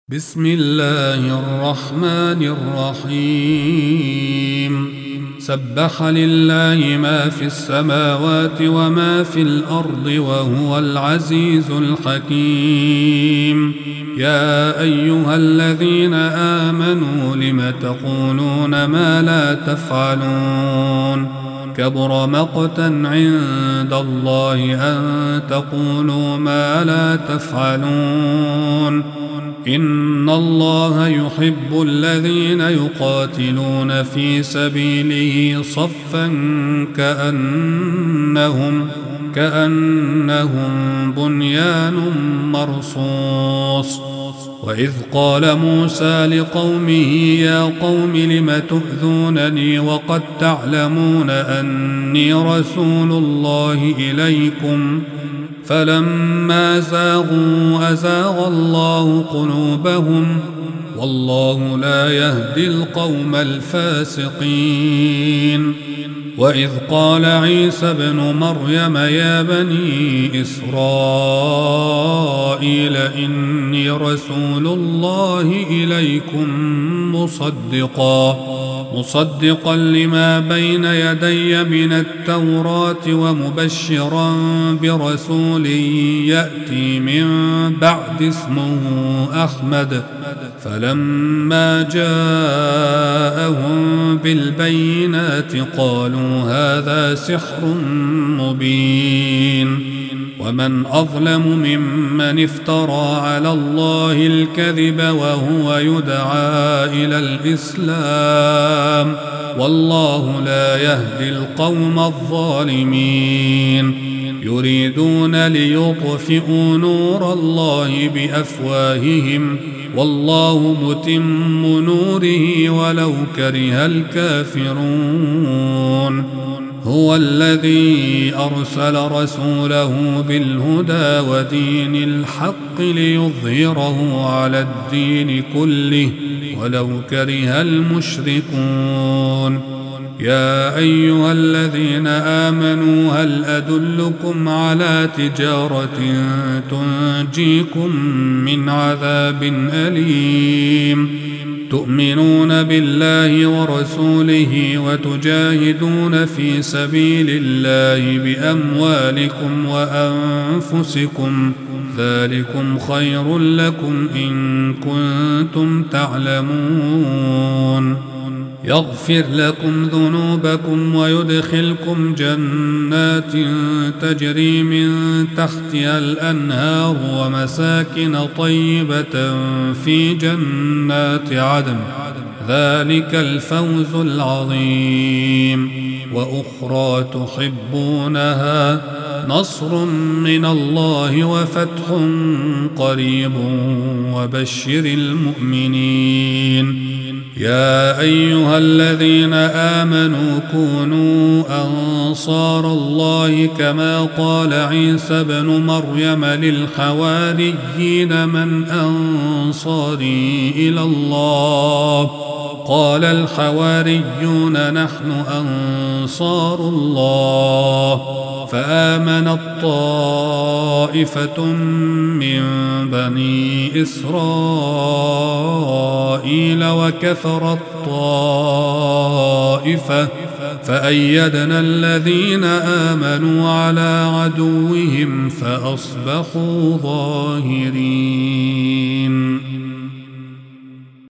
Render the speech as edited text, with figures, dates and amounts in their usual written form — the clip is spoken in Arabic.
بسم الله الرحمن الرحيم سبح لله ما في السماوات وما في الأرض وهو العزيز الحكيم يا أيها الذين آمنوا لم تقولون ما لا تفعلون كبر مقتا عند الله أن تقولوا ما لا تفعلون إن الله يحب الذين يقاتلون في سبيله صفا كأنهم بنيان مرصوص وإذ قال موسى لقومه يا قوم لم تؤذونني وقد تعلمون أني رسول الله إليكم فلما زاغوا أزاغ الله قلوبهم والله لا يهدي القوم الفاسقين وإذ قال عيسى ابن مريم يا بني إسرائيل إني رسول الله إليكم مصدقا لما بين يدي من التوراة ومبشرا برسول يأتي من بعد اسمه أحمد فلما جاءهم بالبينات قالوا هذا سحر مبين ومن أظلم ممن افترى على الله الكذب وهو يدعى إلى الإسلام والله لا يهدي القوم الظالمين يريدون ليطفئوا نور الله بأفواههم والله متم نوره ولو كره الكافرون هو الذي أرسل رسوله بالهدى ودين الحق ليظهره على الدين كله ولو كره المشركون يا أيها الذين آمنوا هل أدلكم على تجارة تنجيكم من عذاب أليم تؤمنون بالله ورسوله وتجاهدون في سبيل الله بأموالكم وأنفسكم ذلكم خير لكم إن كنتم تعلمون يغفر لكم ذنوبكم ويدخلكم جنات تجري من تحتها الأنهار ومساكن طيبة في جنات عدن ذلك الفوز العظيم وأخرى تحبونها نصر من الله وفتح قريب وبشر المؤمنين يا أيها الذين آمنوا كونوا أنصار الله كما قال عيسى بن مريم للحواريين من أنصاري إلى الله قال الحواريون نحن أنصار الله فآمنت طائفة من بني إسرائيل وكفرت طائفة فأيدنا الذين آمنوا على عدوهم فأصبحوا ظاهرين.